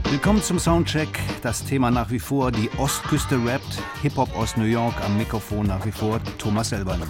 Willkommen zum Soundcheck. Das Thema nach wie vor die Ostküste rappt. Hip-Hop aus New York, am Mikrofon nach wie vor Thomas Elbermann.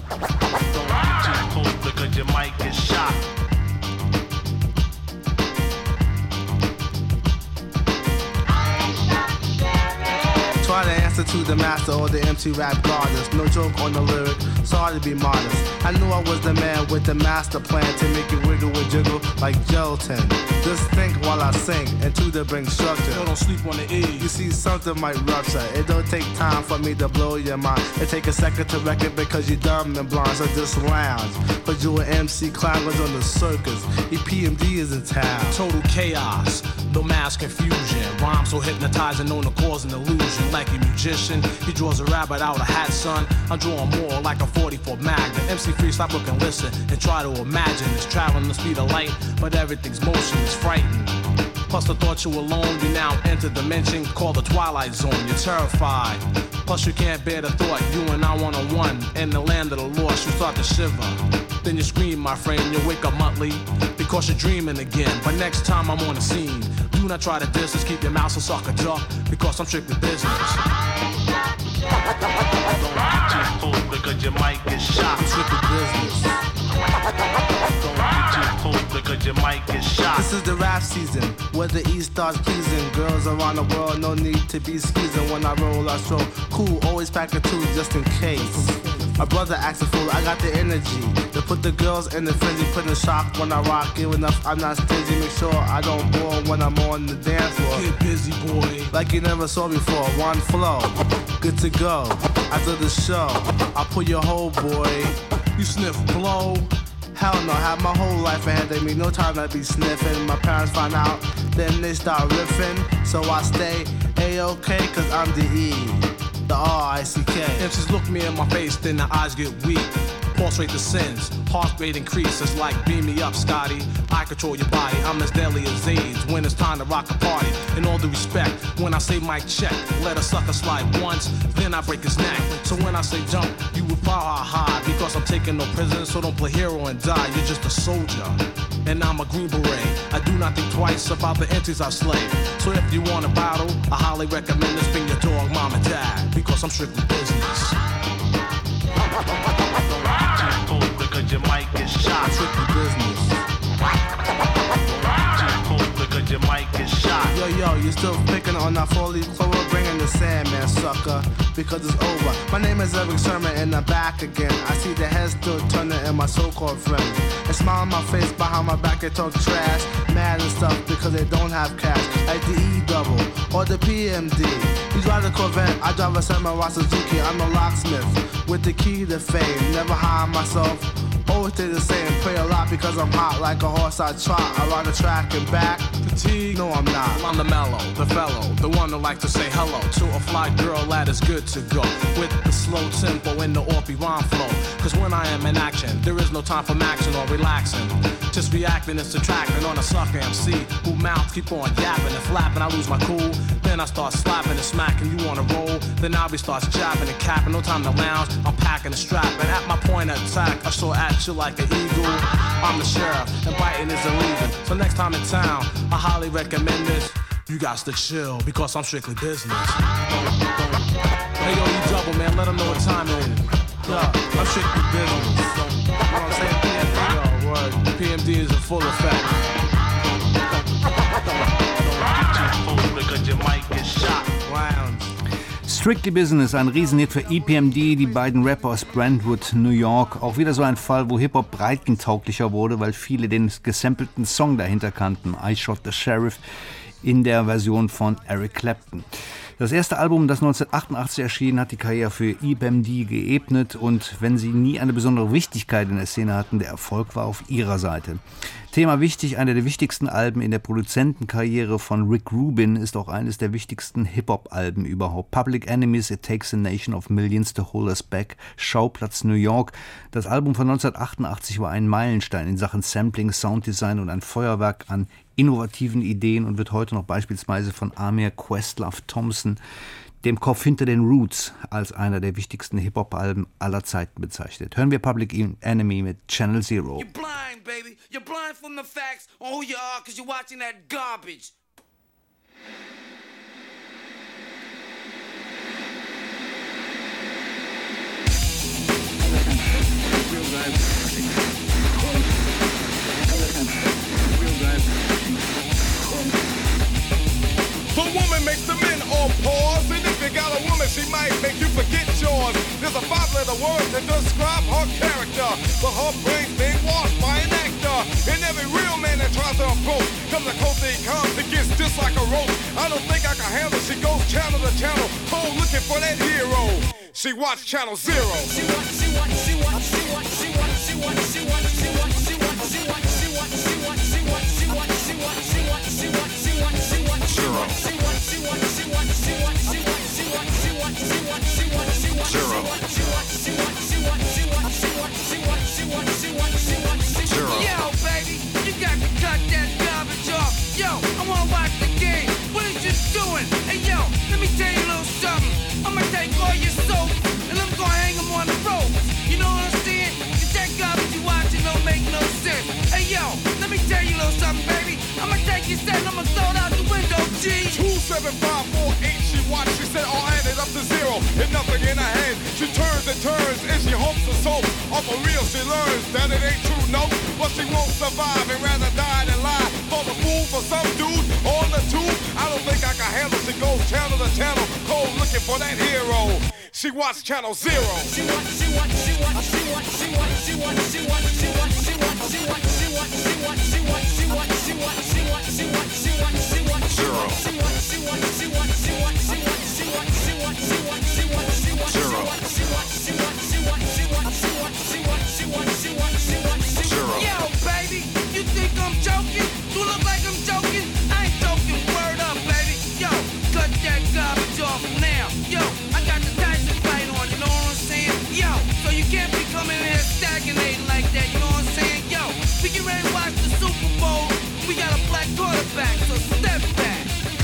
Try to answer to the master or the MC rap goddess. No joke on the lyric, sorry to be modest. I knew I was the man with the master plan to make it wiggle and jiggle like gelatin. Just think while I sing and to bring structure. Don't sleep on the E. You see something might rupture. It don't take time for me to blow your mind. It take a second to wreck it because you're dumb and blind. So just lounge. Cause you an MC climbers on the circus. EPMD is in town. Total chaos, no mass confusion. Rhyme so hypnotizing, known to cause an illusion. Like a magician, he draws a rabbit out of a hat, son. I'm drawing more like a 44 Magnum. MC Free, stop, look and listen and try to imagine. It's traveling the speed of light, but everything's motion is frightening. Plus the thought you alone, you now enter dimension called the Twilight Zone. You're terrified. Plus you can't bear the thought, you and I one-on-one. In the land of the lost, you start to shiver. Then you scream, my friend, you wake up monthly because you're dreaming again. But next time I'm on the scene, do not try to distance, keep your mouth so sucker duck, because I'm strictly business. Don't get too close because you might get shot. I'm strictly business. Don't get too close because you might get shot. This is the rap season, where the East starts pleasing. Girls around the world, no need to be skeezing. When I roll, I stroll cool, always pack a two just in case. My brother acts a fool, I got the energy to put the girls in the frenzy, put in shock when I rock. Giving up, I'm not stingy, make sure I don't bore when I'm on the dance floor. Get busy, boy. Like you never saw before, one flow, good to go. After the show, I'll pull your whole boy. You sniff blow. Hell no, I have my whole life ahead of me, no time to be sniffing. My parents find out, then they start riffing. So I stay A-OK, cause I'm the E, the R-I-C-K. MCs look me in my face, then the eyes get weak. Pulse rate descends, heart rate increases like beam me up, Scotty. I control your body, I'm as deadly as AIDS when it's time to rock a party. In all due respect, when I say mic check, let a sucker slide once, then I break his neck. So when I say jump, you would power high because I'm taking no prisoners, so don't play hero and die, you're just a soldier. And I'm a Green Beret, I do not think twice about the entities I slay. So if you want a battle, I highly recommend this, bring your dog, mom and dad, because I'm strictly business. Because you might get shot. I'm strictly business. Too close because you might get shot. Yo, you still picking on that 4-leaf clover? Bringing the Sandman, sucker, because it's over. My name is Eric Sherman and I'm back again. I see the heads still turning in my so-called friends. They smile on my face, behind my back they talk trash, mad and stuff because they don't have cash. Like the E-double or the PMD. You drive the Corvette, I drive a Samurai Suzuki. I'm a locksmith with the key to fame. Never hire myself, always stay the same. Pray a lot because I'm hot like a horse I trot. I ride the track and back. Fatigue? No, I'm not. I'm the mellow, the fellow, the one that likes to say hello to a fly girl that is good to go. With the slow tempo and the offbeat rhyme flow. Cause when I am in action, there is no time for maxing or relaxing. Just reacting and subtracting on a sucker MC who mouths keep on yapping and flapping. I lose my cool, then I start slapping and smacking. You on a roll, then I'll be starts jabbing and capping. No time to lounge, I'm packing and strapping. At my point of attack, I soar at you like an eagle. I'm the sheriff, and biting is illegal. So next time in town, I highly recommend this. You got to chill, because I'm strictly business. Hey yo, you double, man, let them know what time it is. Yeah, I'm strictly business. You know what I'm saying? PMD, yo, word. PMD is in full effect. Don't get too close because you might get shot. Lounge. Strictly Business, ein Riesenhit für EPMD, die beiden Rapper aus Brentwood, New York. Auch wieder so ein Fall, wo Hip-Hop breitentauglicher wurde, weil viele den gesampelten Song dahinter kannten, I Shot the Sheriff, in der Version von Eric Clapton. Das erste Album, das 1988 erschien, hat die Karriere für EPMD geebnet und wenn sie nie eine besondere Wichtigkeit in der Szene hatten, der Erfolg war auf ihrer Seite. Thema wichtig, einer der wichtigsten Alben in der Produzentenkarriere von Rick Rubin ist auch eines der wichtigsten Hip-Hop-Alben überhaupt. Public Enemies, It Takes a Nation of Millions to Hold Us Back, Schauplatz New York. Das Album von 1988 war ein Meilenstein in Sachen Sampling, Sounddesign und ein Feuerwerk an innovativen Ideen und wird heute noch beispielsweise von Amir Questlove Thompson, dem Kopf hinter den Roots, als einer der wichtigsten Hip-Hop-Alben aller Zeiten bezeichnet. Hören wir Public Enemy mit Channel Zero. You're blind, baby. You're blind from the facts on who you are because you're watching that garbage. The woman makes the men all pause, and if you got a woman, she might make you forget yours. There's a 5-letter word to describe her character, but her brain's being washed by an actor. And every real man that tries to approach comes a close he comes, it gets just like a rope. I don't think I can handle. She goes channel to channel, cold looking for that hero. She watch Channel Zero. Yo, baby, you got to cut that garbage off. Yo, I wanna watch the game. What is you doing? Hey, yo, let me tell you a little something. I'ma take all your soap and I'm gonna hang them on the rope. You know what I'm saying? 'Cause that garbage you watching don't make no sense. Hey, yo, let me tell you a little something, baby. I'ma take your set and I'ma throw it out the window, G. 27548, she watched, she said all added up to zero, and nothing in her head. She turns and turns, and she hopes to soap. Off for real, she learns that it ain't true, no. But she won't survive and rather die than lie. For the fool for some dude on the tube, I don't think I can handle. She goes channel to channel, cold looking for that hero. She watched Channel Zero. Yo, baby, you think I'm joking? You look like I'm joking. I ain't joking. Word up, baby. Yo, cut that garbage off now. Yo, I got the Tyson fight on. You know what I'm saying? Yo, so you can't be coming in here stagnating like that. You know what I'm saying? Yo, we get ready to watch the Super Bowl. We got a black quarterback, so step back.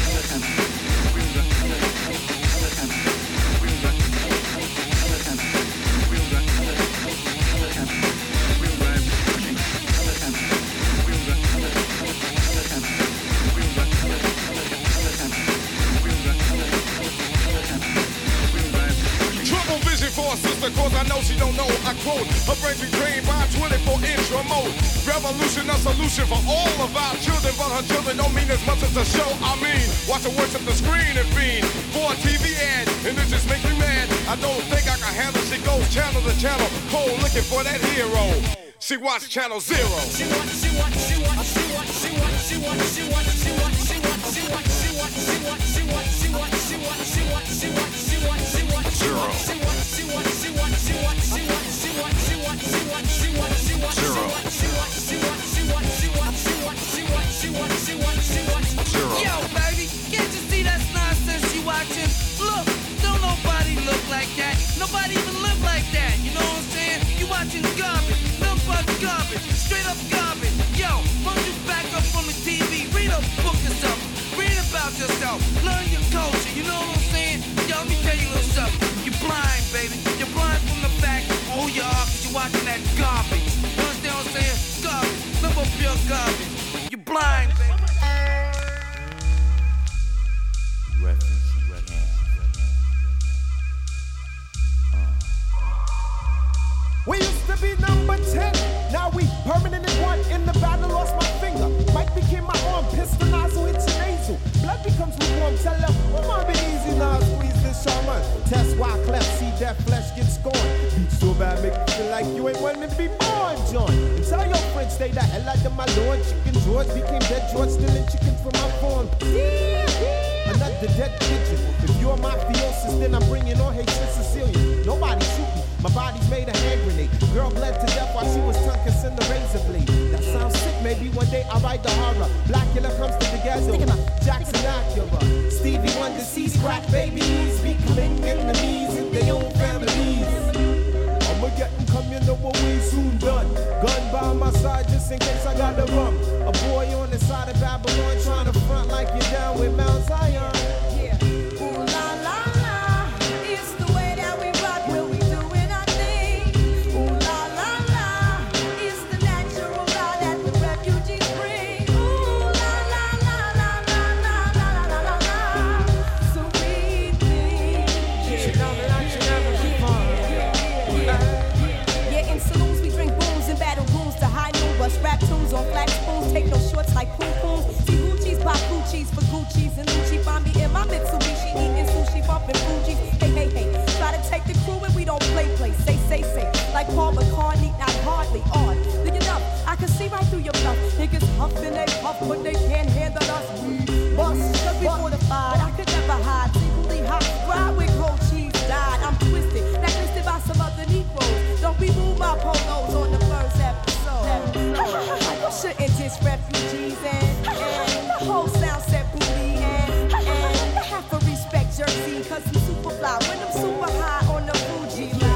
For a sister, cause I know she don't know. I quote, her brain be trained by a 24-inch remote. Revolution, a solution for all of our children, but her children don't mean as much as the show. I mean, watch her worship the screen and fiend for a TV ad, and it just makes me mad. I don't think I can handle. She goes channel to channel, cold looking for that hero. She watch Channel Zero. Yo, baby, can't you see that's nonsense you watching? Look, don't nobody look like that. Nobody even live like that. You know what I'm saying? You watching garbage, nothing but garbage, straight up garbage. Yo, why don't you back up from the TV? Read a book or something. Read about yourself. Learn your culture. You know what I'm saying? Yo, let me tell you a little something. You're blind, baby. You're blind from the fact of who you are because you're watching that garbage. You understand what I'm saying? Garbage. Nothing but pure garbage. You're blind, baby. We used to be number 10, now we permanent in one. In the battle, lost my finger. Mike became my arm, pistol nozzle hits your nasal. Blood becomes lukewarm, tell them, oh my, be easy now, squeeze this shaman. Test why cleft, see that flesh get scorned. Beat so bad, make you feel like you ain't wanting to be born, John. And tell your friends, stay the hell out of my lord. Chicken George became dead George, stealing chicken from my farm. Another dead pigeon. If you're mafiosis, then I'm bringing on Haitian Sicilian. Nobody shoot me. My body's made a hand grenade. Girl bled to death while she was tongue-kissing the razor blade. That sounds sick, maybe one day I'll write the horror. Blackula comes to the ghetto. Jackson Acura. Stevie Wonder sees crack babies becoming enemies in their own families. I'ma get them coming over way soon done. Gun by my side just in case I gotta run. A boy on the side of Babylon trying to front like you're down with Mount Zion. Gucci's and Lucci. Find me in my Mitsubishi, eating sushi, bumping Fuji. Hey, hey, hey, try to take the crew and we don't play. Say, like Paul McCartney, not hardly on. Look it up, I can see right through your bluff. Niggas huffing they puff, but they can't handle us. We bust, cause we fortified. I could never hide, secretly hot. Ride with cold cheese, died. I'm twisted, blacklisted by some other Negroes. Don't remove my polos on the first episode. You shouldn't diss refugees and the whole sound set booty and you have to respect Jersey, cause I'm super fly when I'm super high on the Fuji line.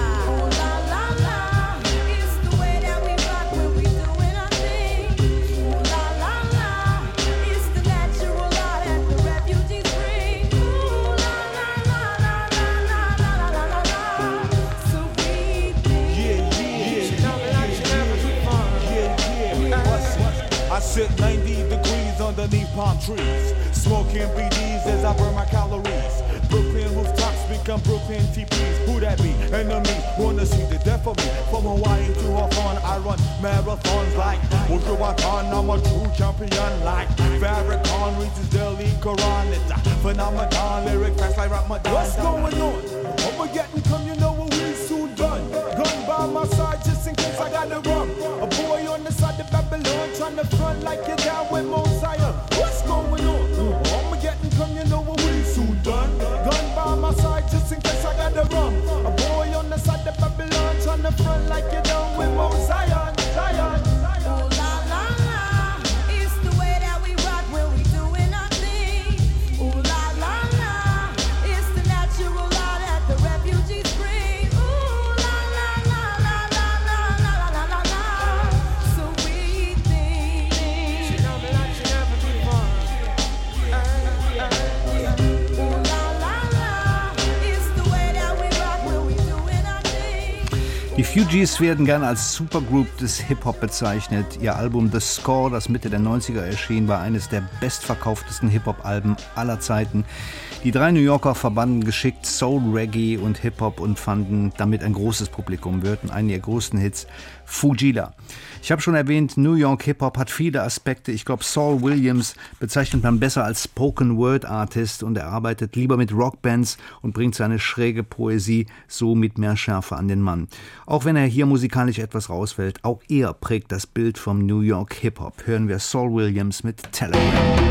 I sit 90 degrees underneath palm trees, smoking BDs as I burn my calories. Brooklyn rooftops become Brooklyn TPs. Who that be? Enemy, wanna see the death of me. From Hawaii to Hawthorne, I run marathons like Wujuwatan. I'm a true champion like Farrakhan reads his daily Quran. It's a phenomenon, lyric fast like Ramadan. What's going on? Armageddon come, you know what we soon done. Gun by my side just in case I gotta run. A boy on the side of Babylon trying to front like you're down with Mosiah. What's going on? Armageddon come, you know what we soon done. Gun by my side just in case I gotta run. A boy on the side of Babylon trying to front like you're down with Mosiah. Zion. Ooh la la la, it's the way that we rock when we doing our thing. Ooh la la la, it's the natural law that the refugees bring. Ooh la la la la la la la la la la. So we think she don't be like she never before. Ooh la la la, it's the way that we rock when we doing our thing. Die Fugees werden gern als Supergroup des Hip-Hop bezeichnet. Ihr Album The Score, das Mitte der 90er erschien, war eines der bestverkauftesten Hip-Hop-Alben aller Zeiten. Die drei New Yorker verbanden geschickt Soul, Reggae und Hip-Hop und fanden damit ein großes Publikum, hörten einen ihrer größten Hits, Fugila. Ich habe schon erwähnt, New York Hip-Hop hat viele Aspekte. Ich glaube, Saul Williams bezeichnet man besser als Spoken-Word-Artist und er arbeitet lieber mit Rockbands und bringt seine schräge Poesie so mit mehr Schärfe an den Mann. Auch wenn er hier musikalisch etwas rausfällt, auch er prägt das Bild vom New York Hip-Hop. Hören wir Saul Williams mit Telegram.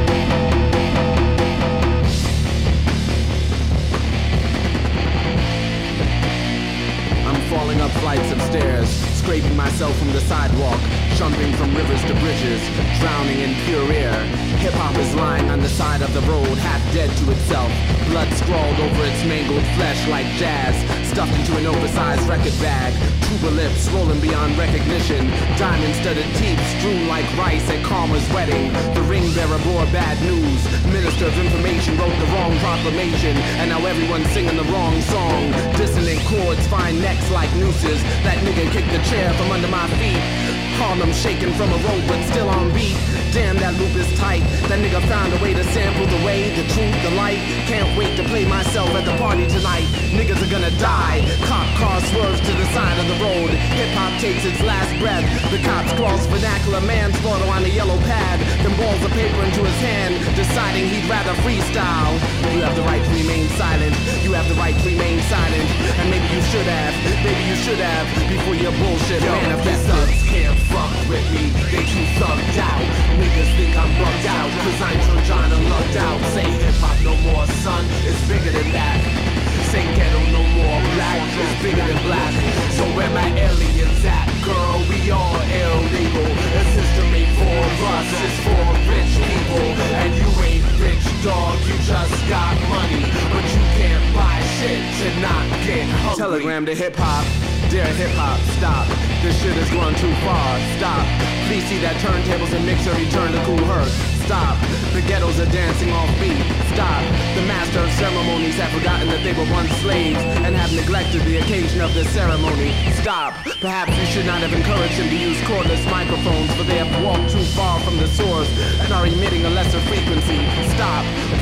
Falling up flights of stairs, scraping myself from the sidewalk, jumping from rivers to bridges, drowning in pure air. Hip-hop is lying on the side of the road, half dead to itself, blood scrawled over its mangled flesh like jazz, stuffed into an oversized record bag, tuba lips rolling beyond recognition, diamond-studded teeth strewn like rice at Karma's wedding. The ring bearer bore bad news, minister of information wrote the wrong proclamation, and now everyone's singing the wrong song. Dissonant chords find necks like nooses. That nigga kicked the chair from under my feet. Harlem shaking from a rope but still on beat. Damn, that loop is tight. That nigga found a way to sample the way, the truth, the light. Can't wait to play myself at the party tonight. Niggas are gonna die. Cop car swerves to the side of the road. Hip-hop takes its last breath. The cop scrawls vernacular manslaughter on a yellow pad. Then balls the paper into his hand, deciding he'd rather freestyle. You have the right to remain silent. You have the right to remain silent. And maybe you should have. Maybe you should have before your bullshit manifested. Can't fuck with me, they too thugged out. Niggas think I'm bugged out, cause I'm Trojan and lugged out. Say hip-hop no more, son, it's bigger than that. Say ghetto no more, black, it's bigger than black. So where my aliens at, girl, we all illegal. A system ain't for us, it's for rich people. And you ain't rich, dog, you just got money. But you can't buy shit to not get hungry. Telegram to hip-hop. Dear hip-hop, stop. This shit has gone too far. Stop. Please see that turntables and mixer return to Kool Herc. Stop. The ghettos are dancing off beat. Stop. The master of ceremonies have forgotten that they were once slaves and have neglected the occasion of the ceremony. Stop. Perhaps you should not have encouraged them to use cordless microphones, for they have walked too far from the source and are emitting a lesser frequency. Stop. Please inform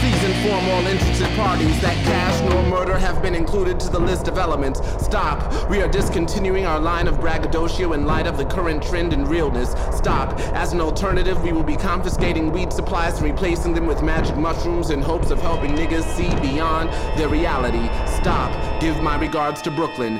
inform all interested parties that cash nor murder have been included to the list of elements. Stop. We are discontinuing our line of braggadocio in light of the current trend in realness. Stop. As an alternative, we will be confiscating weed supplies and replacing them with magic mushrooms in hopes of helping niggas see beyond their reality. Stop. Give my regards to Brooklyn.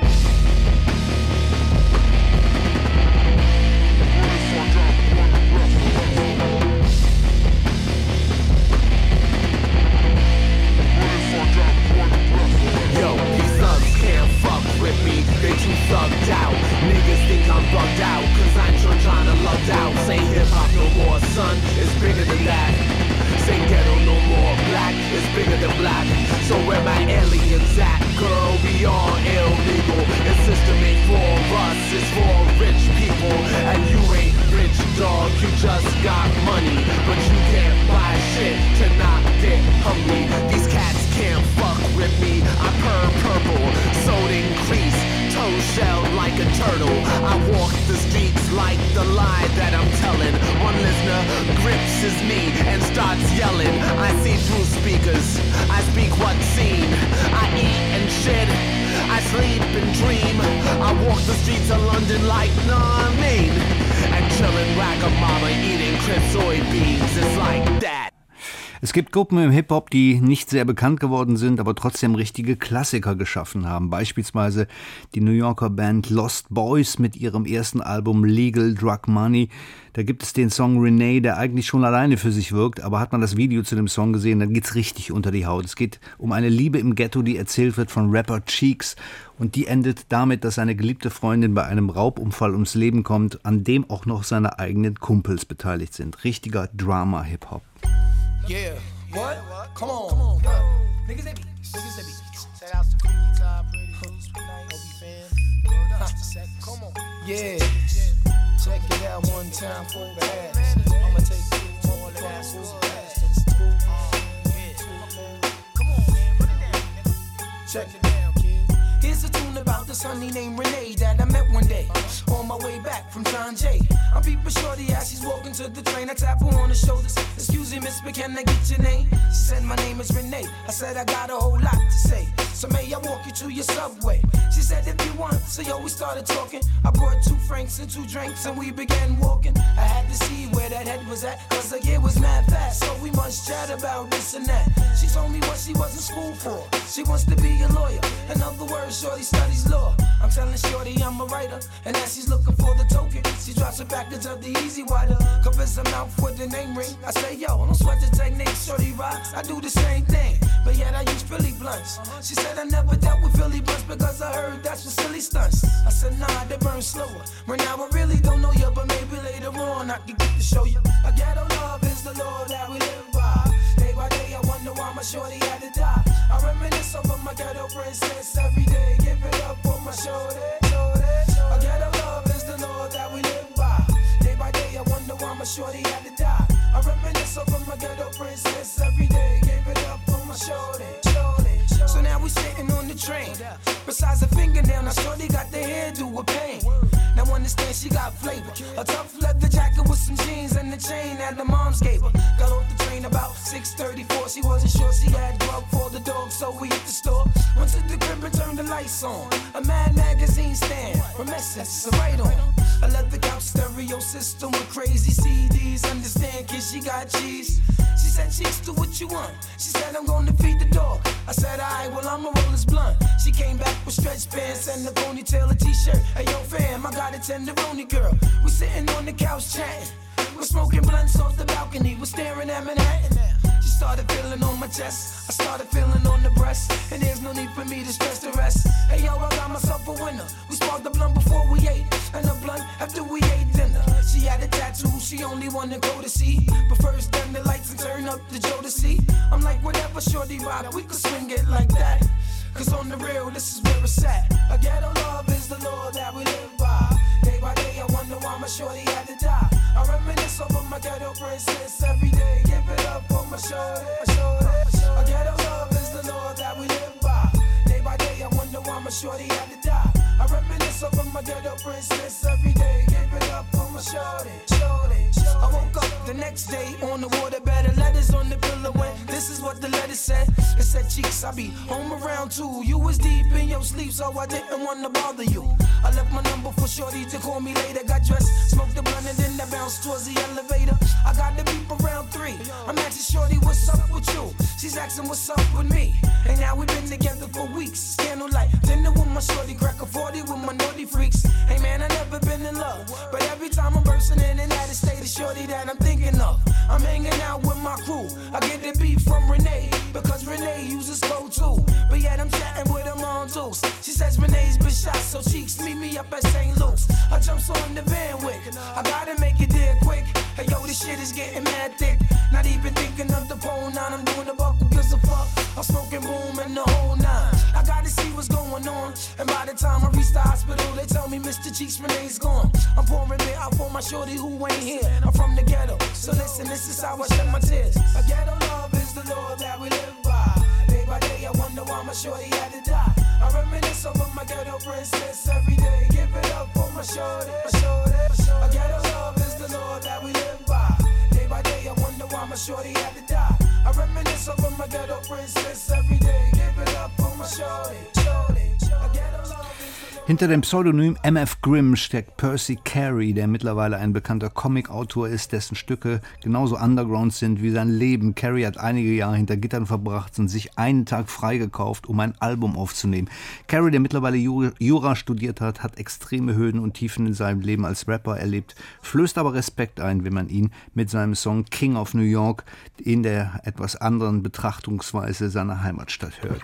They too thugged out. Niggas think I'm bugged out, cause I'm trying to lugged out. Say hip-hop no more, son, it's bigger than that. Say ghetto no more, black, it's bigger than black. So where my aliens at, girl, we all illegal. The system ain't for us, it's for rich people. And you ain't rich, dog, you just got money. But you can't buy shit to not get hungry. These cats can't fuck with me, I purr purple, sold increase, toe shell like a turtle. I walk the streets like the lie that I'm telling. One listener grips his knee and starts yelling. I see through speakers, I speak what's seen. I eat and shit, I sleep and dream. I walk the streets of London like Narmeen. And chillin' Wagamama eating crisp soybeans, it's like that. Es gibt Gruppen im Hip-Hop, die nicht sehr bekannt geworden sind, aber trotzdem richtige Klassiker geschaffen haben. Beispielsweise die New Yorker Band Lost Boys mit ihrem ersten Album Legal Drug Money. Da gibt es den Song Renee, der eigentlich schon alleine für sich wirkt, aber hat man das Video zu dem Song gesehen, dann geht's richtig unter die Haut. Es geht um eine Liebe im Ghetto, die erzählt wird von Rapper Cheeks. Und die endet damit, dass seine geliebte Freundin bei einem Raubunfall ums Leben kommt, an dem auch noch seine eigenen Kumpels beteiligt sind. Richtiger Drama-Hip-Hop. Yeah, what? Come on. Niggas that be. Shout out to Freaky Top, Pretty Loose, fan. Come on. Yeah. Check it out one time for the ass. I'ma take you all the ass. Come on, man, put it down, nigga. Check it down, kid. Here's a tune about this honey named Renee that I met one day on my way back from John Jay. I'm peeping shorty as she's walking to the train. I tap her on the shoulders. Excuse me, miss, but can I get your name? She said, my name is Renee. I said, I got a whole lot to say. So may I walk you to your subway? She said, if you want. So yo, we started talking. I brought 2 francs and 2 drinks and we began walking. I had to see where that head was at, cause the year was mad fast. So we must chat about this and that. She told me what she was in school for. She wants to be a lawyer. In other words, shorty studies law. I'm telling shorty I'm a writer. And as she's looking for the token, she drops a package of the Easy Wider. Covers her mouth with the name ring. I say, yo, don't sweat the technique, shorty rocks. I do the same thing, but yet I use Philly blunts. She said I never dealt with Philly blunts because I heard that's for silly stunts. I said, nah, they burn slower. Right now I really don't know you, but maybe later on I can get to show you. A ghetto love is the law that we live by. Day by day I wonder why my shorty had to die. I reminisce over my ghetto princess every day. Give it up for my shorty. A ghetto love is the law that we live by. Day by day I wonder why my shorty had to die. I reminisce over my ghetto princess every day. Give it up for my shorty. So now we sitting on the train. Besides a fingernail, now shorty got the hairdo with pain. Now understand she got flavor. A tough leather jacket with some jeans and the chain that the moms gave her. Got off the train about 6:34. She wasn't sure she had grub for the dog, so we hit the store. Went to the crib and turned the lights on. A Mad magazine stand, Remessence, a right on. A leather couch stereo system with crazy CDs. Understand, kid, she got cheese. She said, cheeks, do what you want. She said, I'm gonna feed the dog. I said, alright, well, I'ma roll this blunt. She came back with stretch pants and a ponytail, a t-shirt. Hey, yo, fam, I got a tenderoni girl. We sitting on the couch chatting. We're smoking blunts off the balcony. We're staring at Manhattan. She started feeling on my chest. I started feeling on the breast. And there's no need for me to stress the rest. Hey, yo, I got myself a winner. We sparked the blunt before we ate. And a blunt after we ate dinner. She had a tattoo, she only wanted to go to see. But first, turn the lights and turn up the Jodeci. I'm like, whatever, shorty rock, we could swing it like that. Cause on the real, this is where it's at. A ghetto love is the law that we live by. Day by day, I wonder why my shorty had to die. I reminisce over my ghetto princess every day. Give it up for my shorty. A ghetto love is the law that we live by. Day by day, I wonder why my shorty had to die. I reminisce over my ghetto princess every day. Give it up for my shorty. I woke up the next day on the water, better letters on the pillow. When this is what what the letter said. It said, Cheeks, I be home around 2. You was deep in your sleep, so I didn't want to bother you. I left my number for shorty to call me later. Got dressed, smoked the blunt, and then I bounced towards the elevator. I got the beep around 3. I'm asking shorty, what's up with you? She's asking what's up with me. And now we've been together for weeks. Candlelight, dinner with my shorty, crack a 40 with my naughty freaks. Hey man, I never been in love, but every time I'm bursting in and out of state of shorty that I'm thinking of. I'm hanging out with my crew. I get the beat from Renee, because Renee uses slow too. But yet I'm chatting with them on Deuce. She says Renee's been shot, so Cheeks meet me up at St. Luke's. I jumps on the van wick. I gotta make it there quick. Hey yo, this shit is getting mad thick. Not even thinking of the pole 9. I'm doing the buckle, gives a fuck. I'm smoking boom and the whole 9. I gotta see what's going on. And by the time I reach the hospital, they tell me Mr. Cheeks Renee's gone. I'm pouring beer out for my shorty who ain't here. I'm from the ghetto, so listen, this is how I shed my tears. A ghetto love is the law that we live by. Day by day, I wonder why my shorty had to die. I reminisce over my ghetto princess every day. Give it up for my shorty, my shorty. A ghetto love is the law that we live by. Day by day, I wonder why my shorty had to die. I reminisce over my ghetto princess every day. Give it up for my shorty, shorty. A ghetto love. Hinter dem Pseudonym MF Grimm steckt Percy Carey, der mittlerweile ein bekannter Comic-Autor ist, dessen Stücke genauso underground sind wie sein Leben. Carey hat einige Jahre hinter Gittern verbracht und sich einen Tag freigekauft, um ein Album aufzunehmen. Carey, der mittlerweile Jura studiert hat, hat extreme Höhen und Tiefen in seinem Leben als Rapper erlebt, flößt aber Respekt ein, wenn man ihn mit seinem Song King of New York in der etwas anderen Betrachtungsweise seiner Heimatstadt hört.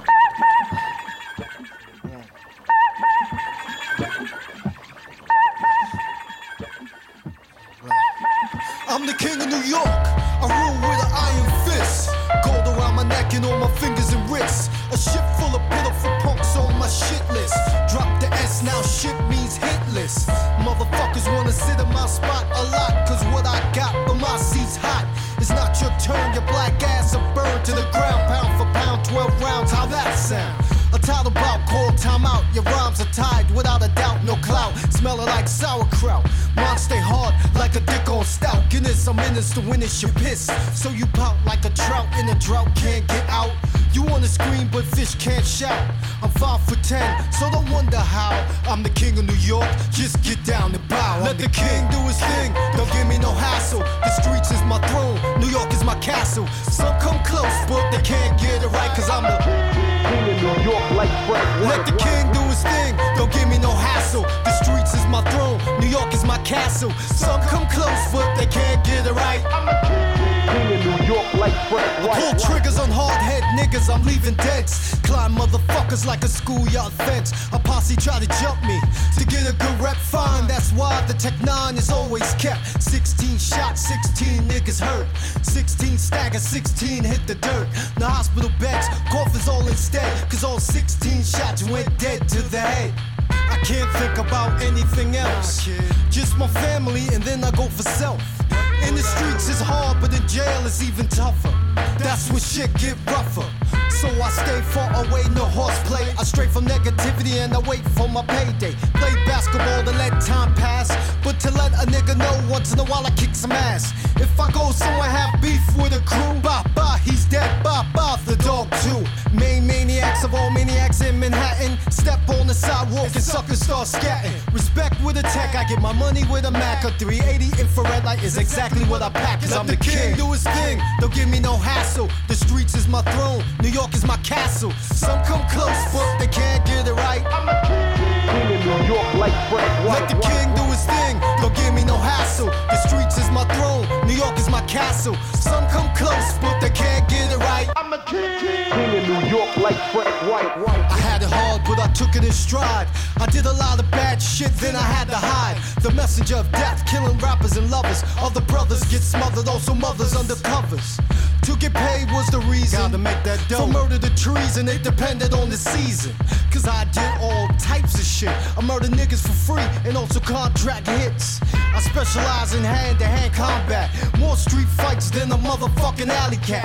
I'm the king of New York, I rule with an iron fist. Gold around my neck and on my fingers and wrists. A ship full of pitiful punks on my shit list. Drop the S, now shit means hitless. Motherfuckers wanna sit in my spot a lot, cause what I got, but my seat's hot. It's not your turn, your black ass will burn to the ground. Pound for pound, 12 rounds, how that sound? A title bout called time out. Your rhymes are tied without a doubt, no clout. Smelling like sauerkraut. Mine stay hard like a dick on stout. Guinness, I'm in this to win this, you piss. So you pout like a trout in a drought, can't get out. You wanna scream but fish can't shout. I'm 5'10", so don't wonder how. I'm the king of New York, just get down and bow. Let the king do his thing, don't give me no hassle. The streets is my throne, New York is my castle. Some come close but they can't get it right, cause I'm the king of New York like Fred White. Let the king do his thing, don't give me no hassle. The streets is my throne, New York is my castle. Some come close but they can't get it right. I'm the king of New York like Fred White. I pull triggers on hard head niggas, I'm leaving dents. Climb motherfuckers like a schoolyard fence. A posse try to jump me to get a good rep, fine. That's why the Tech 9 is always kept. 16 shots, 16 niggas hurt. 16 stagger, 16 hit the dirt. The hospital beds, coffins all instead, cause all 16 shots went dead to the head. I can't think about anything else, just my family and then I go for self. In the streets it's hard, but in jail it's even tougher. That's when shit get rougher. So I stay far away, no horseplay. I stray from negativity and I wait for my payday. Play basketball to let time pass, but to let a nigga know once in a while I kick some ass. If I go somewhere have beef with a crew, bye bye, he's dead, bye bye, the dog too. Main maniacs of all maniacs in Manhattan. Step on the sidewalk and suckers start scatting. Respect with a tech, I get my money with a Mac. A 380 infrared light is exactly what I pack, cause I'm the king. Do his thing, don't give me no hassle. The streets is my throne, New York is my castle. Some come close, but they can't get it right. I'm the king of New York like Fred White. Let the king do his thing, don't give me no hassle. The streets is my throne, New York is my castle. Some come close, but they can't get it right. I'm the king of New York like Fred White. I had it hard, but I took it in stride. I did a lot of bad shit, then I had to hide. The messenger of death, killing rappers and lovers. Other brothers get smothered, also mothers under covers. To get paid was the reason. Gotta make that dough. For murder to treason, it depended on the season. Cause I did all types of shit. I murdered niggas for free and also contract hits. I specialize in hand-to-hand combat. More street fights than a motherfucking alley cat.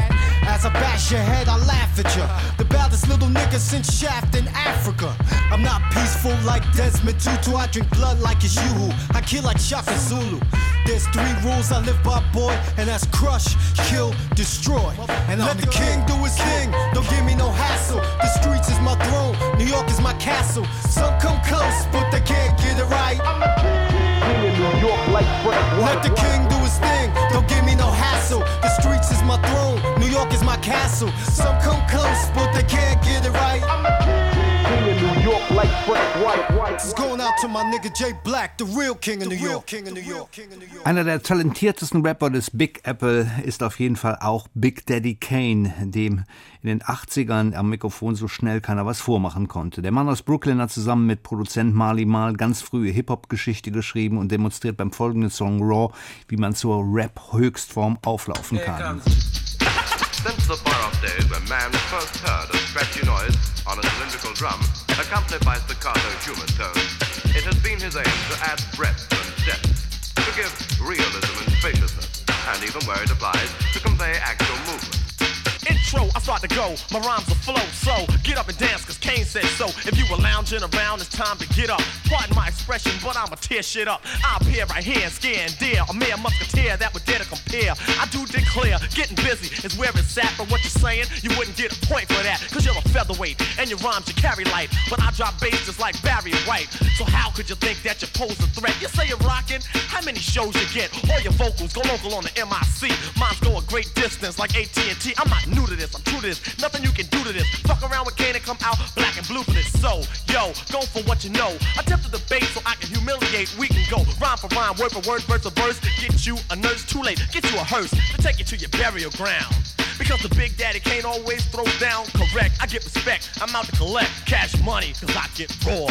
As I bash your head, I laugh at ya. The baddest little nigga since Shaft in Africa. I'm not peaceful like Desmond Tutu. I drink blood like it's Yuhu. I kill like Shaka Zulu. There's 3 rules I live by, boy, and that's crush, kill, destroy. And let the king do his thing, don't give me no hassle. The streets is my throne, New York is my castle. Some come close, but they can't get it right. King in New York like Frank White. Let the king do his thing, don't give me no hassle. The streets is my throne, New York is my castle. Some come close, but they can't get it right. King in New York like Frank White. It's going out to my nigga Jay Black, the real king of New York. Einer der talentiertesten Rapper des Big Apple ist auf jeden Fall auch Big Daddy Kane, dem in den 80ern am Mikrofon so schnell keiner was vormachen konnte. Der Mann aus Brooklyn hat zusammen mit Produzent Marley Marl ganz frühe Hip-Hop-Geschichte geschrieben und demonstriert beim folgenden Song Raw, wie man zur Rap-Höchstform auflaufen kann. Since the far-off days when man first heard a scratchy noise on a cylindrical drum, accompanied by staccato human tones, it has been his aim to add breadth and depth, to give realism and spaciousness, and even where it applies, to convey actual movement. Intro, I start to go, my rhymes will flow, so get up and dance, cause Kane said so. If you were lounging around, it's time to get up. Pardon my expression, but I'ma tear shit up. I appear right here and scare and dare, a mere musketeer that would dare to compare. I do declare, getting busy is where it's at, but what you're saying, you wouldn't get a point for that, cause you're a featherweight, and your rhymes you carry light, but I drop bass just like Barry White. So how could you think that you pose a threat? You say you're rocking, how many shows you get? All your vocals go local on the MIC. Mine's go a great distance like AT&T. I'm not new to this, I'm true to this. Nothing you can do to this. Fuck around with Kane and come out black and blue for this. So, yo, go for what you know. Attempt to debate so I can humiliate. We can go rhyme for rhyme, word for word, verse for verse. Get you a nurse too late. Get you a hearse to take you to your burial ground. Because the Big Daddy Kane always throws down correct. I get respect. I'm out to collect cash money cause I get raw.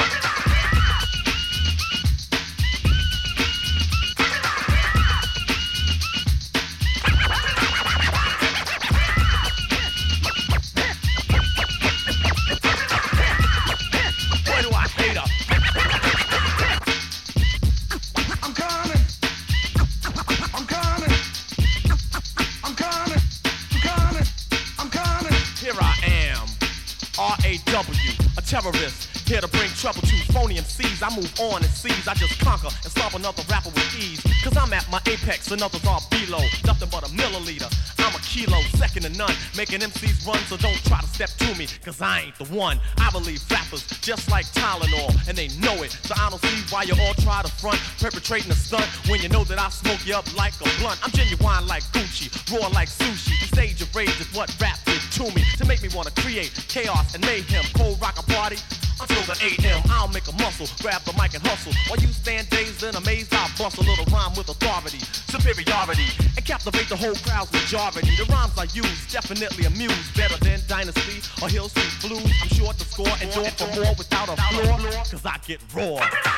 A terrorist, here to bring trouble to phony MCs. I move on and seize, I just conquer and stop another rapper with ease. Cause I'm at my apex and others are below. Nothing but a milliliter, I'm a kilo, second to none. Making MCs run, so don't try to step to me, cause I ain't the one. I believe rappers just like Tylenol, and they know it. So I don't see why you all try to front, perpetrating a stunt when you know that I smoke you up like a blunt. I'm genuine like Gucci, raw like sushi. The stage of rage is what rap did to me, to make me wanna create chaos and mayhem. Cold rock a party until the 8 a.m. I'll make a muscle, grab the mic and hustle. While you stand dazed and amazed, I'll bust a little rhyme with authority, superiority, and captivate the whole crowd's majority. The rhymes I use definitely amuse, better than Dynasty or Hill Street Blues. I'm sure to score and do it for more without a flaw, cause I get raw.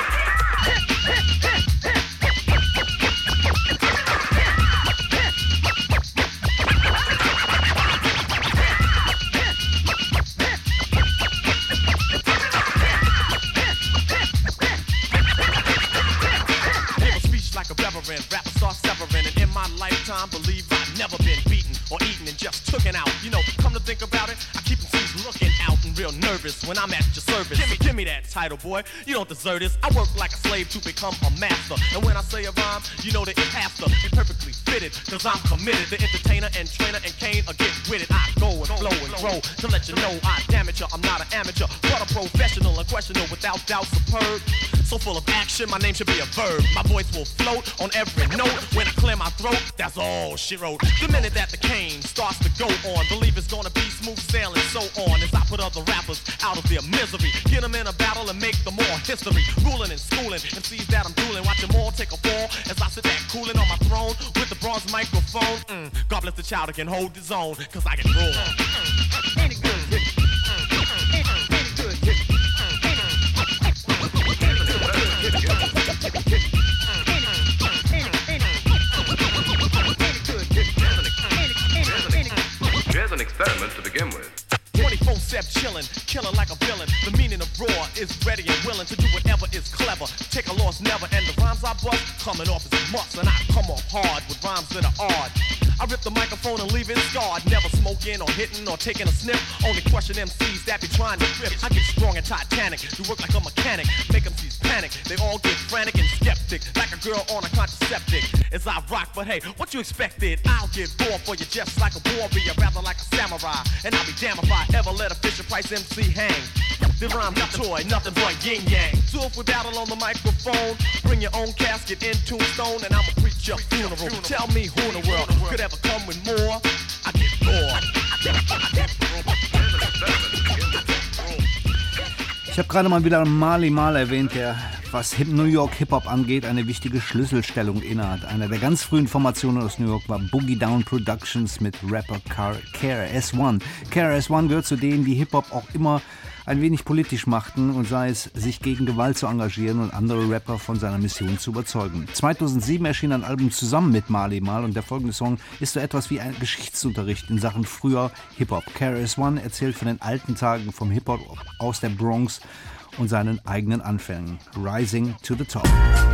Rappers start severing, and in my lifetime, believe I've never been beaten or eaten and just taken out. You know, come to think about it, I keep MCs looking out and real nervous when I'm at your service. Give me that title, boy. You don't deserve this. I work like a slave to become a master. And when I say a rhyme, you know that it has to be perfectly fitted, cause I'm committed. The entertainer and trainer and Kane are getting with it. I go and flow and grow to let you know I damage you. I'm not an amateur, but a professional, unquestionable, without doubt, superb. So full of action, my name should be a verb. My voice will float on every note. When I clear my throat, that's all she wrote. The minute that the cane starts to go on, believe it's gonna be smooth sailing, so on. As I put other rappers out of their misery, get them in a battle and make them more history. Ruling and schooling, MCs that I'm dueling, watch them all take a fall as I sit back cooling on my throne with the bronze microphone. God bless the child that can hold his own, cause I can roar. Ain't it good? Here's an experiment to begin with. 24/7 chillin', killing like a villain. The meaning of raw is ready and willing to do whatever is clever. Take a loss never, and the rhymes I bust coming off as a must, and I come off hard with rhymes that are odd. I grip the microphone and leave it scarred. Never smoking or hitting or taking a sniff. Only question MCs that be trying to grip. I get strong and Titanic, do work like a mechanic. Make MCs panic, they all get frantic and skeptic. Like a girl on a contraceptic. As I rock, but hey, what you expected? I'll get born for you just like a warrior, rather like a samurai. And I'll be damned if I ever let a Fisher Price MC hang. The rhyme's a toy, nothing but yin yang. So if we battle on the microphone, bring your own casket in tombstone, and I'ma preach your funeral. Tell me who in the world could ever come with more. I get bored. Ich habe gerade mal wieder Marley Marl erwähnt, der, was New York Hip-Hop angeht, eine wichtige Schlüsselstellung innehat. Einer der ganz frühen Formationen aus New York war Boogie Down Productions mit Rapper KRS-One. KRS-One gehört zu denen, die Hip-Hop auch immer ein wenig politisch machten und sei es, sich gegen Gewalt zu engagieren und andere Rapper von seiner Mission zu überzeugen. 2007 erschien ein Album zusammen mit Marley Marl und der folgende Song ist so etwas wie ein Geschichtsunterricht in Sachen früher Hip-Hop. KRS-One erzählt von den alten Tagen vom Hip-Hop aus der Bronx und seinen eigenen Anfängen. Rising to the Top.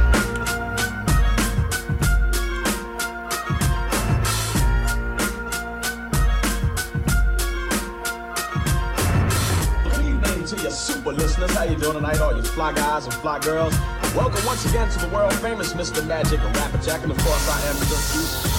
Super listeners, how you doing tonight, all you fly guys and fly girls? Welcome once again to the world famous Mr. Magic and Rapper Jack, and of course I am just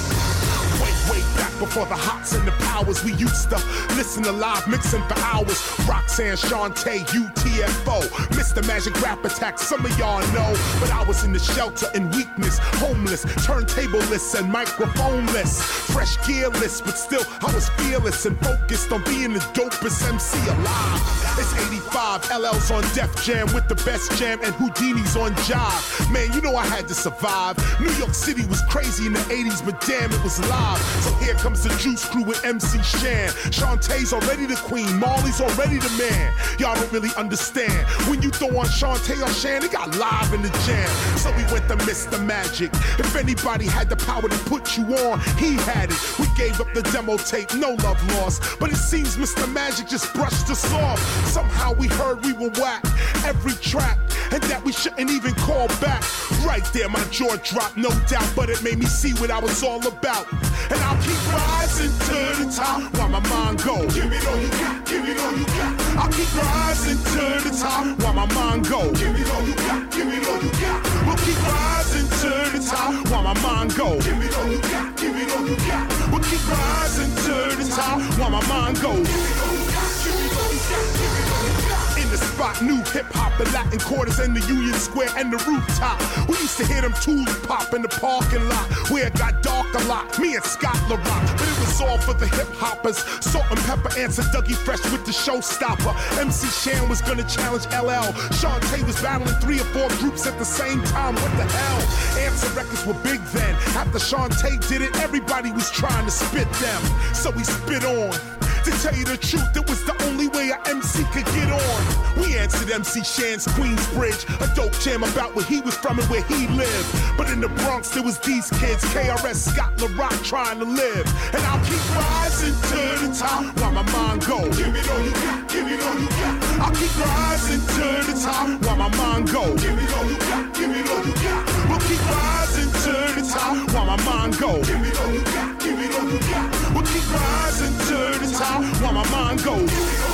way back before the hots and the powers. We used to listen to live mixing for hours. Roxanne, Shantae, UTFO, Mr. Magic Rap Attack, some of y'all know. But I was in the shelter in weakness, homeless, turntableless and microphoneless, fresh gearless, but still I was fearless and focused on being the dopest MC alive. It's 85, LL's on Def Jam with the best jam and Houdini's on Jive. Man, you know I had to survive. New York City was crazy in the 80s, but damn, it was live. So here comes the Juice Crew with MC Shan. Shantae's already the queen, Marley's already the man. Y'all don't really understand. When you throw on Shantae or Shan, it got live in the jam. So we went to Mr. Magic. If anybody had the power to put you on, he had it. We gave up the demo tape, no love lost. But it seems Mr. Magic just brushed us off. Somehow we heard we were whack every track, and that we shouldn't even call back. Right there, my jaw dropped, no doubt, but it made me see what I was all about. And I'll keep rising to the top while my mind goes. Give it all you got, give it all you got. I'll keep rising to the top while my mind goes. Give it all you got, give it all you got. We'll keep rising to the top while my mind goes. Give it all you got, give it all you got. We'll keep rising to the top while my mind goes. Give it all you got, give it all you got, give it all you got. In the spot, new hip-hop, the Latin quarters and the Union Square and the rooftop. We used to hear them tools pop in the parking lot where it got dark a lot, me and Scott LaRock. But it was all for the hip-hoppers. Salt and Pepper answered Dougie Fresh with the showstopper. MC Shan was gonna challenge LL. Shantae was battling 3 or 4 groups at the same time. What the hell? Answer records were big then. After Shantae did it, everybody was trying to spit them. So we spit on. To tell you the truth, it was the only way a MC could get on. We answered MC Shan's Queensbridge, a dope jam about where he was from and where he lived. But in the Bronx, there was these kids, KRS, Scott LaRock, trying to live. And I'll keep rising to the top while my mind goes. Give it all you got, give it all you got. I'll keep rising to the top while my mind goes. Give it all you got, give it all you got. We'll keep rising to the top while my mind goes. Give it all you got, give it all you got. We'll keep rising to the top while my mind goes.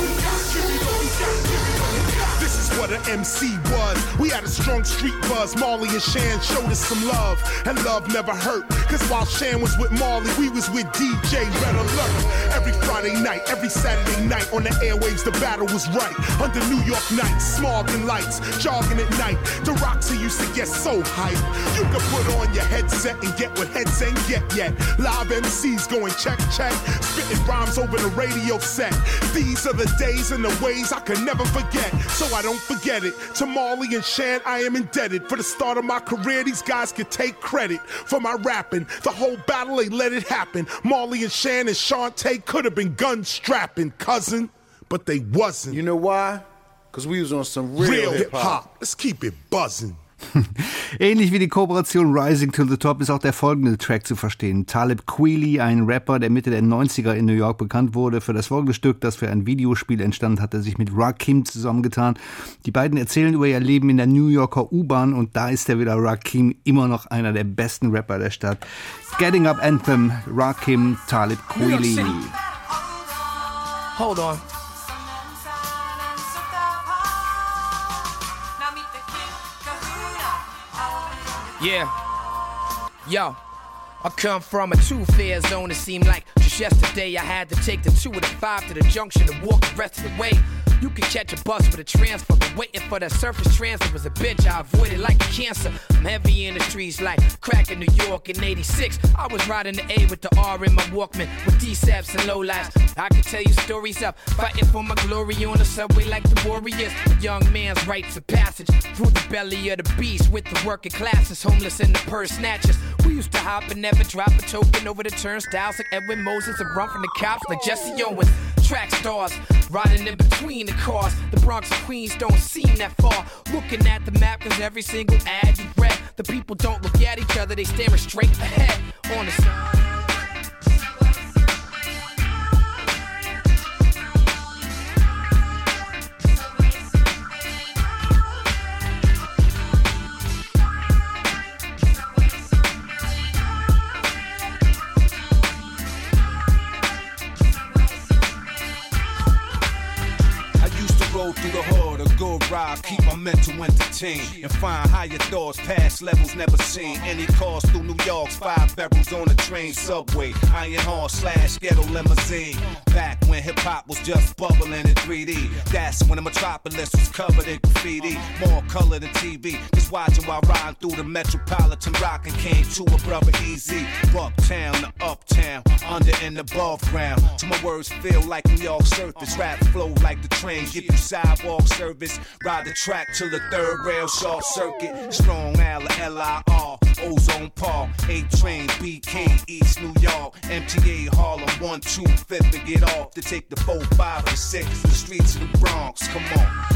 This is what an MC was. We had a strong street buzz. Marley and Shan showed us some love, and love never hurt. Cause while Shan was with Marley, we was with DJ Red Alert. Every Friday night, every Saturday night on the airwaves, the battle was right. Under New York nights, smog and lights, jogging at night. The Roxy used to get so hyped. You could put on your headset and get what heads ain't get yet. Live MCs going check, check, spitting rhymes over the radio set. These are the days and the ways I can never forget. So I don't forget it. To Marley and Shan, I am indebted. For the start of my career, these guys could take credit for my rapping. The whole battle, they let it happen. Marley and Shan and Shantae could have been gun strapping, cousin, but they wasn't. You know why? Because we was on some real hip-hop. Let's keep it buzzing. Ähnlich wie die Kooperation Rising to the Top ist auch der folgende Track zu verstehen. Talib Kweli, ein Rapper, der Mitte der 90er in New York bekannt wurde. Für das folgende Stück, das für ein Videospiel entstand, hat er sich mit Rakim zusammengetan. Die beiden erzählen über ihr Leben in der New Yorker U-Bahn und da ist er wieder, Rakim, immer noch einer der besten Rapper der Stadt. Getting Up Anthem, Rakim, Talib Kweli. Hold on. Yeah, yo, I come from a two-fare zone. It seemed like just yesterday I had to take the 2 and the 5 to the junction and walk the rest of the way. You could catch a bus with a transfer, but waiting for that surface transfer was a bitch. I avoided like a cancer. I'm heavy in the streets like crack in New York in 86. I was riding the A with the R in my Walkman with D-Saps and low-lives. I could tell you stories of fighting for my glory on the subway like the Warriors. A young man's rites of passage through the belly of the beast with the working classes, homeless and the purse snatchers. We used to hop and never drop a token over the turnstiles like Edwin Moses and run from the cops like Jesse Owens. Track stars riding in between the cars. The Bronx and Queens don't seem that far. Looking at the map, cause every single ad you read, the people don't look at each other, they staring straight ahead. On the side. Through the hood, a good ride, keep my mental entertained and find higher thoughts, past levels never seen. Any cars through New York's 5 barrels on the train, subway, iron horse / ghetto limousine. Back when hip hop was just bubbling in 3D, that's when the metropolis was covered in graffiti. More color than TV, just watching while riding through the metropolitan rockin' came to a brother easy. Bucktown to uptown, under and above ground. To my words feel like New York surface, rap flow like the train, give you sidewalk service. Ride the track till the third rail short circuit. Strong Al, L-I-R, Ozone Park, 8 train, BK, East New York, MTA Harlem, 1, 2, 5th to get off to take the 4, 5, and 6 to the streets of the Bronx. Come on.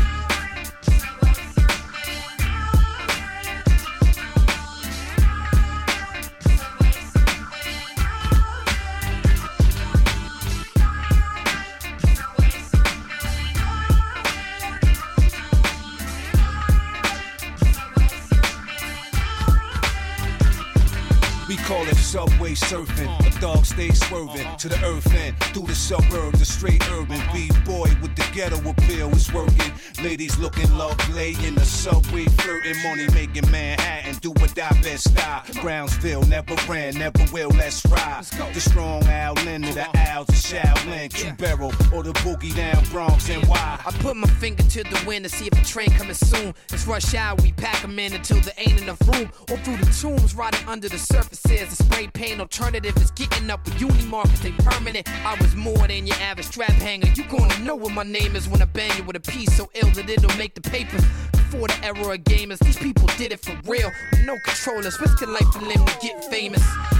Call it subway surfing, a dog stays swerving to the earth end, through the suburbs, the straight urban B-boy with the ghetto appeal is working. Ladies looking lovely in the subway, flirting, money making Manhattan, do what I best style. Brownsville never ran, never will, let's ride. The strong Al Linda, the Al's, the Shaolin, Q-Barrel, or the boogie down Bronx and why. I put my finger to the wind to see if the train coming soon. It's rush hour, we pack them in until there ain't enough room. Or through the tombs, riding under the surfaces. The spray paint alternative is getting up with Unimarkets, they permanent. I was more than your average strap hanger. You gonna know what my name is when I bang you with a piece so ill that it'll make the papers. Before the era of gamers, these people did it for real. No controllers, risking life and limb to get famous.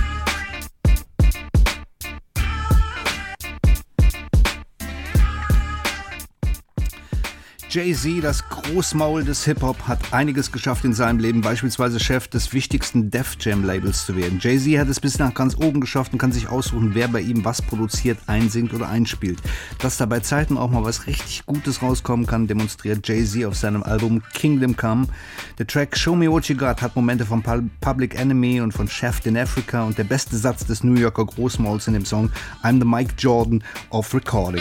Jay-Z, das Großmaul des Hip-Hop, hat einiges geschafft in seinem Leben, beispielsweise Chef des wichtigsten Def Jam-Labels zu werden. Jay-Z hat es bis nach ganz oben geschafft und kann sich aussuchen, wer bei ihm was produziert, einsingt oder einspielt. Dass da bei Zeiten auch mal was richtig Gutes rauskommen kann, demonstriert Jay-Z auf seinem Album Kingdom Come. Der Track Show Me What You Got hat Momente von Public Enemy und von Shaft in Africa und der beste Satz des New Yorker Großmauls in dem Song I'm the Mike Jordan of Recording.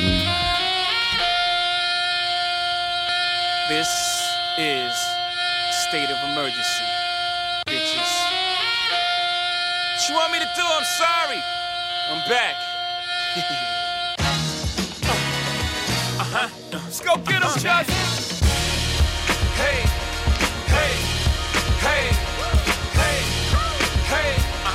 This is state of emergency, bitches. What you want me to do? I'm sorry. I'm back. Let's go get him, Chuck. Hey, hey, hey, hey, hey,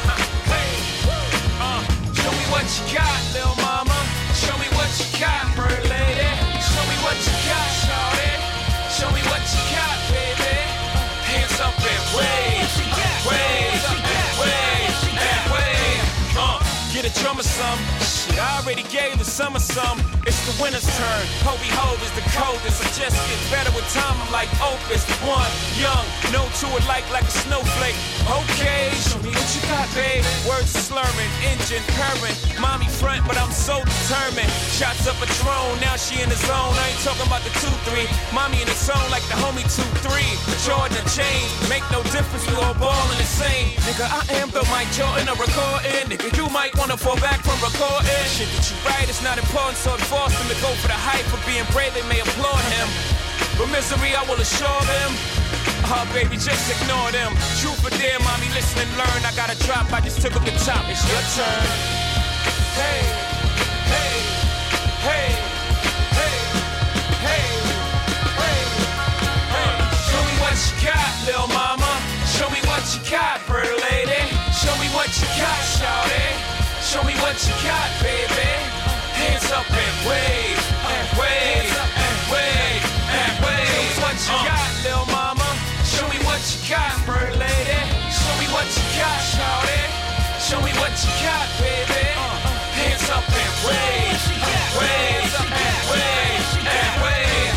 hey. Show me what you got, little mama. Show me what you got, bird lady. Show me what you got, shawty. Show me what you got, baby. Hands up and wave, wave, wave, and wave. Get a drummer some. Shit, I already gave the summer some. It's the winter's turn. Hobie Hove is the coldest. I just get better with time. I'm like Opus. One, young, no to it like a snowflake. Okay, show me what you got, babe. Words slurring, engine purring. Mommy front, but I'm so determined. Shots up a drone, now she in the zone. I ain't talking about the 2-3. Mommy in the zone like the homie 2-3. Jordan chain, make no difference. We all ballin' the same. Nigga, I am the Mike Jordan of recording. Nigga, you might wanna fall back from recording. Shit that you write is not important, so it forced him to go for the hype. For being brave, they may applaud him. But misery, I will assure them. Oh, baby, just ignore them. Truth or dare, mommy, listen and learn. I got a drop, I just took up the top. It's your turn. Hey, hey, hey, hey, hey, hey, hey. Show me what you got, little mama. Show me what you got, pretty lady. Show me what you got, shawty. Show me what you got, baby. Hands up and wave, and wave, and wave, and wave. Show me what you got, little mama. Show me what you got, pretty lady. Show me what you got, shawty. Show me what you got, baby. Hands up and wave, wave, and wave, and wave.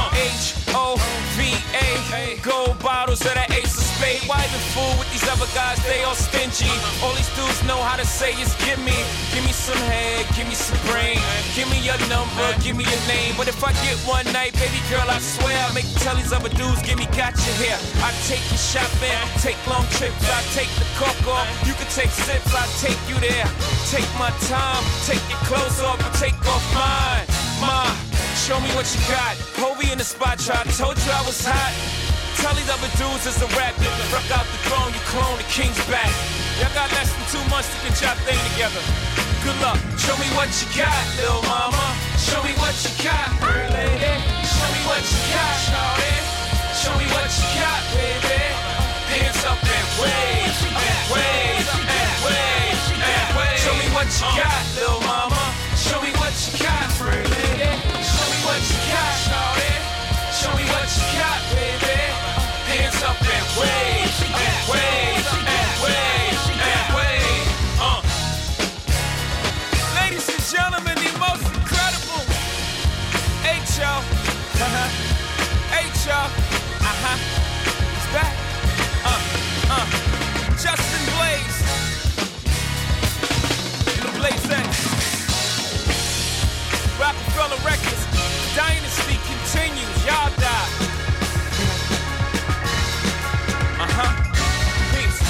H-O-V-A. Gold bottles of that Ace of Spades. Why the fool with these other guys? They all stingy. All these dudes know how to say is give me some head, give me some brain, give me your number, give me your name. But if I get one night, baby girl, I swear I'll make you tell these other dudes, give me gotcha here. I take you shopping, take long trips, I take the cork off. You can take sips, I take you there. Take my time, take your clothes off, and take off mine. Show me what you got. Hobie in the spot, I told you I was hot. Tell these other dudes it's a rap. Nigga, rock out the throne, you clone the king's back. Y'all got less than 2 months to get y'all thing together. Good luck. Show me what you got, little mama. Show me what you got, pretty lady. Show me what you got, shawty. Show me what you got, baby. Hands up and wave, and wave, and wave, and wave. Show me what you got, little mama. Show me what you got, pretty lady. Show me what you got, shawty. Show me what you got, baby. Hands up and wave, and wave, and wave, and wave. Ladies and gentlemen, the most incredible H.O. H.O. He's back. Justin Blaze. In the Blaze X. Rockefeller Records. Dynasty continues. Y'all die. Peace.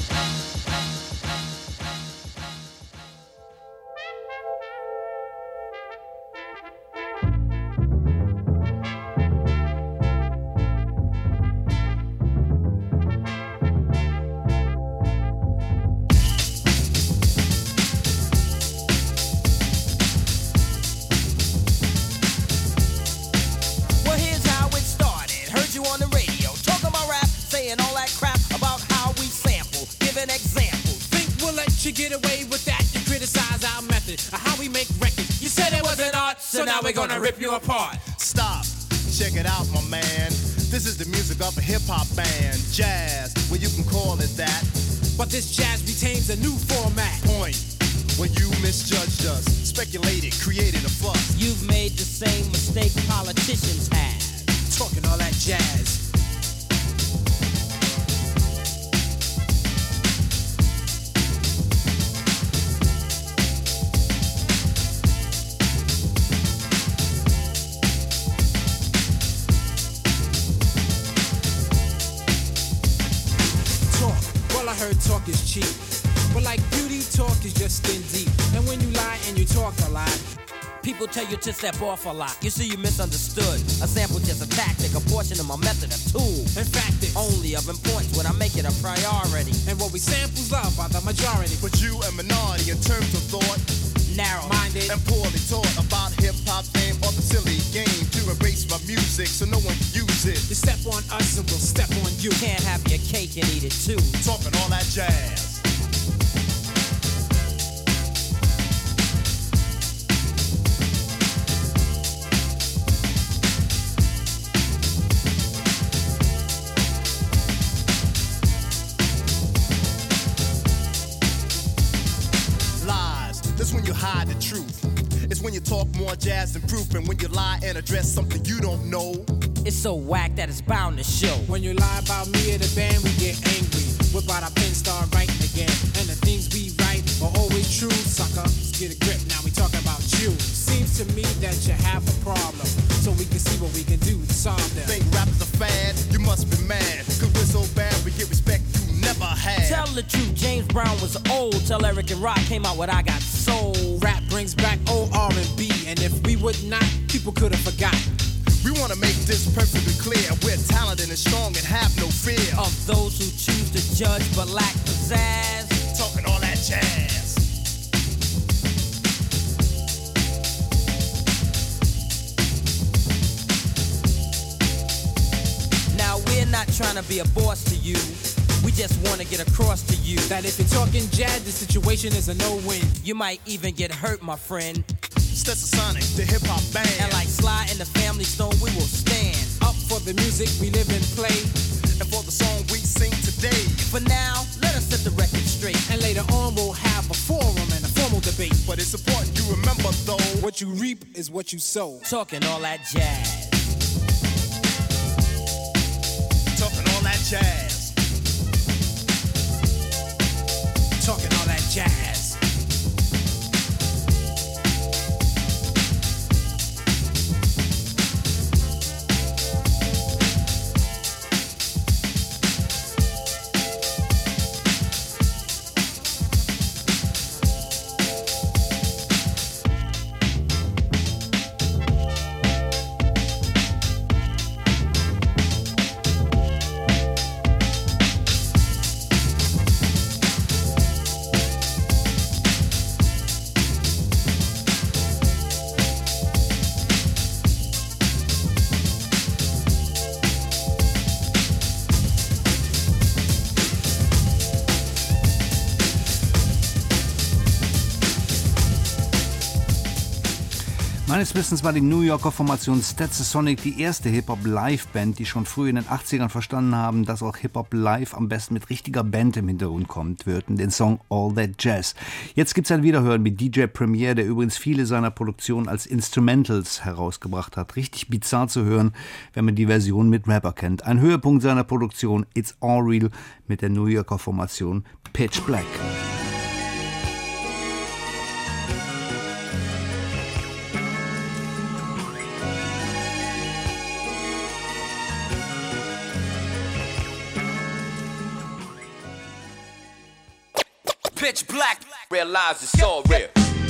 Well, here's how it started. Heard you on the radio talking about rap, saying all that crap about how we sample, giving examples. Think we'll let you get away with that? You criticize our method of how we make records. You said it wasn't art, so now we're gonna rip you apart. Stop, check it out, my man. This is the music of a hip-hop band, jazz, well you can call it that. But this jazz retains a new format. Point, when you misjudged us, speculated, created a fuss. You've made the same mistake politicians have. Talking all that jazz. Well, I heard talk is cheap, but like beauty, talk is just skin deep. And when you lie and you talk a lot, people tell you to step off a lot. You see, you misunderstood. A sample just a tactic, a portion of my method, a tool. In fact, it's only of importance when I make it a priority. And what we samples love by the majority. But you a minority in terms of thought, narrow-minded and poorly taught about hip-hop fame or the silly game to erase my music so no one can use it. You step on us and we'll step on you. Can't have your cake and eat it too. Talking all that jazz. That's when when you hide the truth. It's when you talk more jazz than proof, and when you lie and address something you don't know. It's so whack that it's bound to show. When you lie about me or the band, we get angry. Whip out our pen, start writing again. And the things we write are always true, sucker. Let's get a grip, now we talking about you. Seems to me that you have a problem, so we can see what we can do to solve them. Think rap is a fad? You must be mad, cause we're so bad we get respect you never had. Tell the truth, James Brown was old. Tell Eric and Rock came out with I Got Soul. Rap brings back old R&B, and if we would not, people could have forgotten. We want to make this perfectly clear. We're talented and strong and have no fear of those who choose to judge but lack pizzazz. Talking all that jazz. Now we're not trying to be a boss to you. We just want to get across to you that if you're talking jazz, the situation is a no-win. You might even get hurt, my friend. Stetsasonic, the hip-hop band. And like Sly and the Family Stone, we will stand up for the music we live and play, and for the song we sing today. For now, let us set the record straight, and later on we'll have a forum and a formal debate. But it's important you remember, though, what you reap is what you sow. Talking all that jazz. Talking all that jazz. Talking all that jazz. Meines Wissens war die New Yorker Formation Stetsasonic die erste Hip-Hop-Live-Band, die schon früh in den 80ern verstanden haben, dass auch Hip-Hop live am besten mit richtiger Band im Hintergrund kommt, würden den Song All That Jazz. Jetzt gibt's ein Wiederhören mit DJ Premier, der übrigens viele seiner Produktionen als Instrumentals herausgebracht hat. Richtig bizarr zu hören, wenn man die Version mit Rapper kennt. Ein Höhepunkt seiner Produktion, It's All Real, mit der New Yorker Formation Pitch Black. Pitch black, realize it's all real.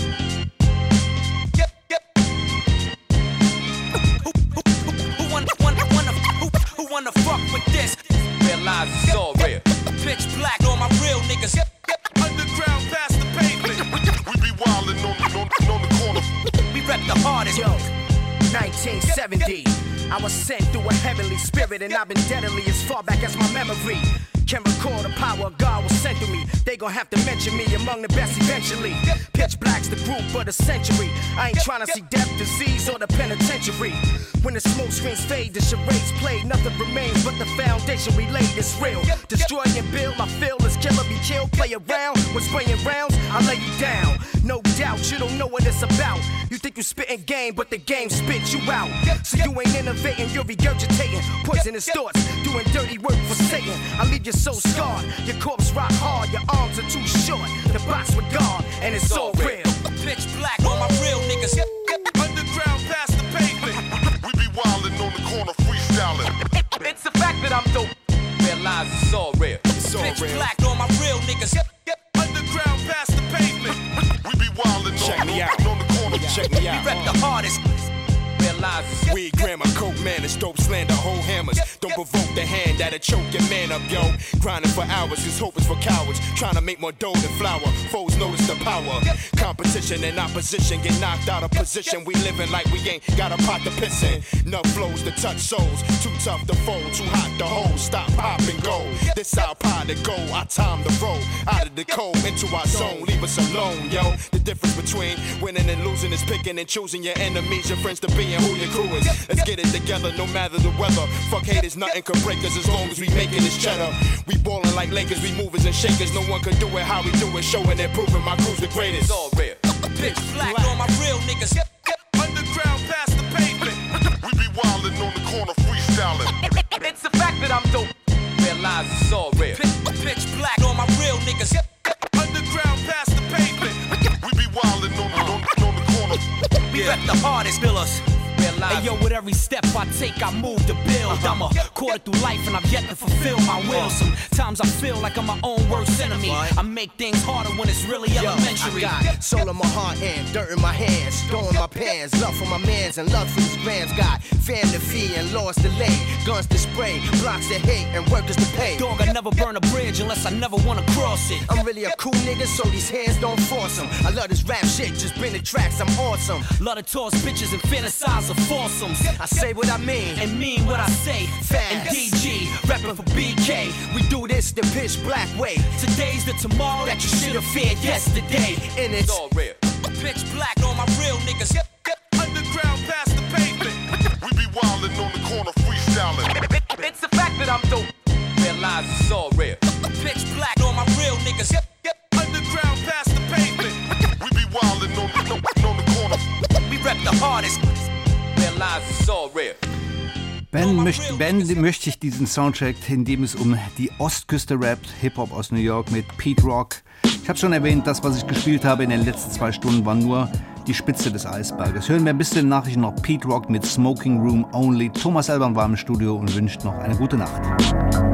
Who wanna fuck with this? Realize it's all real. Pitch black, all my real niggas. Underground past the pavement. We be wildin' on the corner. We rep the hardest. Yo, 1970. I was sent through a heavenly spirit, and I've been deadly as far back as my memory can recall. The power of God was sent to me. They gon' have to mention me among the best eventually. Pitch Black's the group of the century. I ain't tryna see death, disease, or the penitentiary. When the smoke screens fade, the charades play. Nothing remains but the foundation we laid is real. Destroy and build, I feel is killer be killed. Play around, when spraying rounds, I lay you down. No doubt, you don't know what it's about. You think you spitting game, but the game spit you out. So you ain't innovating, you're regurgitating poisonous thoughts, doing dirty work for Satan. I leave you so scarred, your corpse rock hard, your arms are too short. The box with God, and it's all real. Pitch black, all my real niggas. Underground past the pavement. We be wildin' on the corner, freestyling. It's the fact that I'm dope. Realize it's all real. Pitch black, all my real niggas. Underground past the pavement. We be wildin' on the corner. Check me out. We rep the hardest. Weed, grammar, coke, man, and dope slander, whole hammers. Don't provoke the hand that'll choke your man up, yo. Grinding for hours, his hope is for cowards. Trying to make more dough than flour. Foes notice the power. Competition and opposition get knocked out of position. We living like we ain't got a pot to piss in. Enough flows to touch souls. Too tough to fold, too hot to hold. Stop, pop, and go. This our pod to go. Our time to roll. Out of the cold, into our zone. Leave us alone, yo. The difference between winning and losing is picking and choosing your enemies, your friends to be, and who your crew is. Let's get it together, no matter the weather. Fuck haters, nothing can break us as long as we making this cheddar. We ballin' like Lakers, we movers and shakers. No one can do it how we do it, showing and proving my crew's the greatest. All real. Pitch black on my real niggas. Underground past the pavement. We be wildin' on the corner freestyling. It's the fact that I'm dope. Realize it's all real. Pitch black on my real niggas. Underground past the pavement. We be wildin' on the corner. We rep the hardest pillars. Hey yo, with every step I take, I move to build. I'm a quarter through life and I've yet to fulfill my will. Sometimes I feel like I'm my own worst enemy. I make things harder when it's really elementary. I got soul in my heart and dirt in my hands. Throwing my pants, love for my mans and love for these grams. Got fam to feed and laws to lay. Guns to spray, blocks to hate and workers to pay. Dog, I never burn a bridge unless I never wanna cross it. I'm really a cool nigga, so these hands don't force them. I love this rap shit, just bring the tracks, I'm awesome. Love to toss bitches and fantasize of foursomes. I say what I mean and mean what I say. Fast. And DG, rapping for BK. We do this the pitch black way. Today's the tomorrow that you should have feared yesterday. And it's all real. Pitch black on my real niggas. Underground past the pavement. We be wildin' on the corner freestyling. It's the fact that I'm dope. Realize it's all real. Pitch black on my real niggas. Underground past the pavement. We be wildin' on the corner. We rep the hardest. Realize it's all real. Ben möchte ich diesen Soundtrack, in dem es um die Ostküste rappt, Hip-Hop aus New York mit Pete Rock. Ich habe schon erwähnt, das, was ich gespielt habe in den letzten 2 Stunden, war nur die Spitze des Eisberges. Hören wir ein bisschen Nachrichten noch Pete Rock mit Smoking Room Only. Thomas Elban war im Studio und wünscht noch eine gute Nacht.